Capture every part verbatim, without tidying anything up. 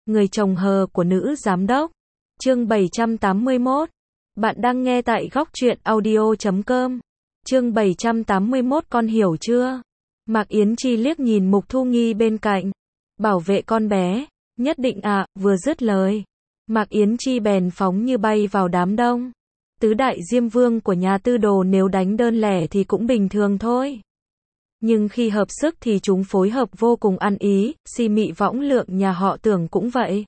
Người chồng hờ của nữ giám đốc. Chương bảy trăm tám mươi mốt. Bạn đang nghe tại góc truyện audio chấm com. Chương bảy trăm tám mươi mốt con hiểu chưa? Mạc Yến Chi liếc nhìn Mục Thu Nghi bên cạnh. Bảo vệ con bé, nhất định ạ, à, vừa dứt lời. Mạc Yến Chi bèn phóng như bay vào đám đông. Tứ đại diêm vương của nhà tư đồ nếu đánh đơn lẻ thì cũng bình thường thôi. Nhưng khi hợp sức thì chúng phối hợp vô cùng ăn ý, si mị võng lượng nhà họ Tưởng cũng vậy.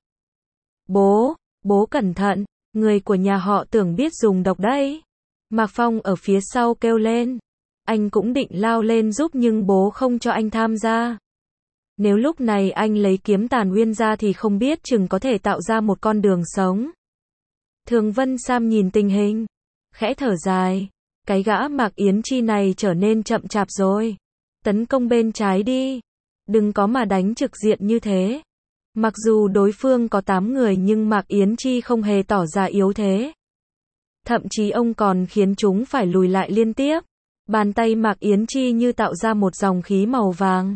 Bố, bố cẩn thận, người của nhà họ Tưởng biết dùng độc đấy. Mạc Phong ở phía sau kêu lên. Anh cũng định lao lên giúp nhưng bố không cho anh tham gia. Nếu lúc này anh lấy kiếm Tàn Uyên ra thì không biết chừng có thể tạo ra một con đường sống. Thường Vân Sam nhìn tình hình, khẽ thở dài. Cái gã Mạc Yến Chi này trở nên chậm chạp rồi. Tấn công bên trái đi. Đừng có mà đánh trực diện như thế. Mặc dù đối phương có tám người nhưng Mạc Yến Chi không hề tỏ ra yếu thế. Thậm chí ông còn khiến chúng phải lùi lại liên tiếp. Bàn tay Mạc Yến Chi như tạo ra một dòng khí màu vàng.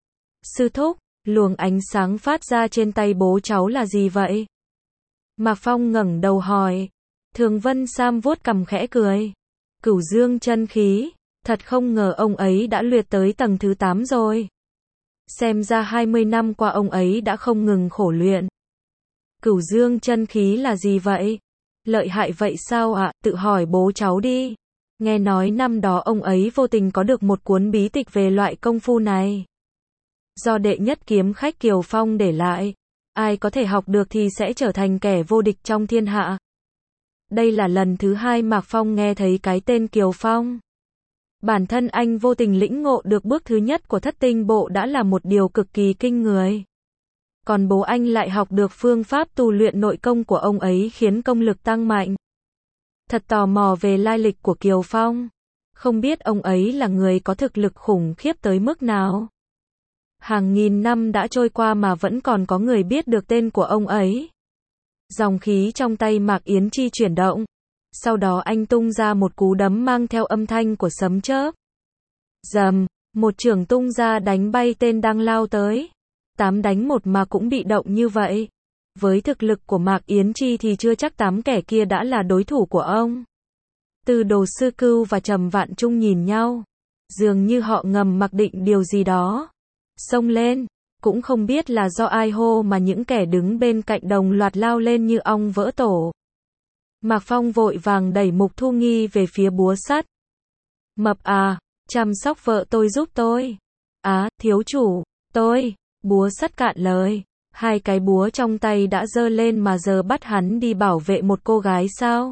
Sư thúc, luồng ánh sáng phát ra trên tay bố cháu là gì vậy? Mạc Phong ngẩng đầu hỏi. Thường Vân Sam vuốt cằm khẽ cười. Cửu dương chân khí. Thật không ngờ ông ấy đã luyện tới tầng thứ tám rồi. Xem ra hai mươi năm qua ông ấy đã không ngừng khổ luyện. Cửu dương chân khí là gì vậy? Lợi hại vậy sao ạ? À? Tự hỏi bố cháu đi. Nghe nói năm đó ông ấy vô tình có được một cuốn bí tịch về loại công phu này. Do đệ nhất kiếm khách Kiều Phong để lại. Ai có thể học được thì sẽ trở thành kẻ vô địch trong thiên hạ. Đây là lần thứ hai Mạc Phong nghe thấy cái tên Kiều Phong. Bản thân anh vô tình lĩnh ngộ được bước thứ nhất của thất tinh bộ đã là một điều cực kỳ kinh người. Còn bố anh lại học được phương pháp tu luyện nội công của ông ấy khiến công lực tăng mạnh. Thật tò mò về lai lịch của Kiều Phong. Không biết ông ấy là người có thực lực khủng khiếp tới mức nào. Hàng nghìn năm đã trôi qua mà vẫn còn có người biết được tên của ông ấy. Dòng khí trong tay Mạc Yến Chi chuyển động. Sau đó anh tung ra một cú đấm mang theo âm thanh của sấm chớp. Rầm, một chưởng tung ra đánh bay tên đang lao tới. Tám đánh một mà cũng bị động như vậy. Với thực lực của Mạc Yến Chi thì chưa chắc tám kẻ kia đã là đối thủ của ông. Từ Đồ Sư Cưu và Trầm Vạn Trung nhìn nhau. Dường như họ ngầm mặc định điều gì đó. Xông lên, cũng không biết là do ai hô mà những kẻ đứng bên cạnh đồng loạt lao lên như ong vỡ tổ. Mạc Phong vội vàng đẩy Mục Thu Nghi về phía búa sắt. Mập à, chăm sóc vợ tôi giúp tôi. Á, thiếu chủ, tôi, búa sắt cạn lời. Hai cái búa trong tay đã giơ lên mà giờ bắt hắn đi bảo vệ một cô gái sao?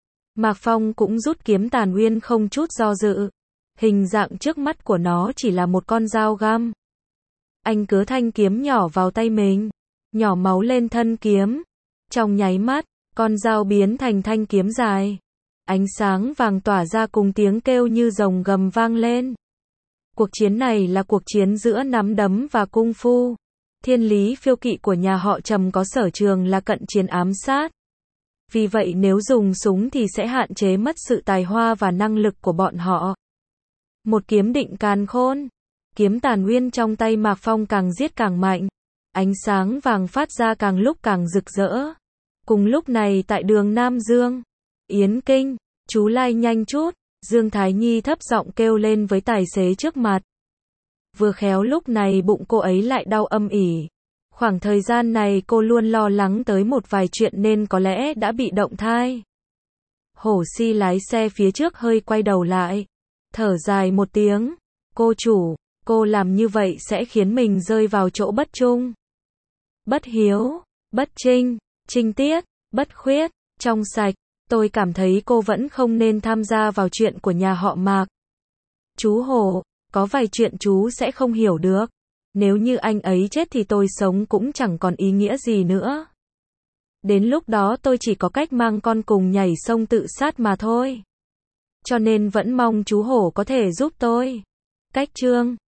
Mạc Phong cũng rút kiếm Tàn Uyên không chút do dự. Hình dạng trước mắt của nó chỉ là một con dao găm. Anh cứa thanh kiếm nhỏ vào tay mình, nhỏ máu lên thân kiếm. Trong nháy mắt, con dao biến thành thanh kiếm dài. Ánh sáng vàng tỏa ra cùng tiếng kêu như rồng gầm vang lên. Cuộc chiến này là cuộc chiến giữa nắm đấm và cung phu. Thiên lý phiêu kỵ của nhà họ Trầm có sở trường là cận chiến ám sát. Vì vậy nếu dùng súng thì sẽ hạn chế mất sự tài hoa và năng lực của bọn họ. Một kiếm định càn khôn. Kiếm Tàn Uyên trong tay Mạc Phong càng giết càng mạnh. Ánh sáng vàng phát ra càng lúc càng rực rỡ. Cùng lúc này tại đường Nam Dương, Yến Kinh, chú lai nhanh chút, Dương Thái Nhi thấp giọng kêu lên với tài xế trước mặt. Vừa khéo lúc này bụng cô ấy lại đau âm ỉ. Khoảng thời gian này cô luôn lo lắng tới một vài chuyện nên có lẽ đã bị động thai. Hổ Si lái xe phía trước hơi quay đầu lại. Thở dài một tiếng. Cô chủ, cô làm như vậy sẽ khiến mình rơi vào chỗ bất trung. Bất hiếu, bất trinh. Trinh tiết, bất khuyết, trong sạch, tôi cảm thấy cô vẫn không nên tham gia vào chuyện của nhà họ Mạc. Chú Hổ, có vài chuyện chú sẽ không hiểu được. Nếu như anh ấy chết thì tôi sống cũng chẳng còn ý nghĩa gì nữa. Đến lúc đó tôi chỉ có cách mang con cùng nhảy sông tự sát mà thôi. Cho nên vẫn mong chú Hổ có thể giúp tôi. Cách chương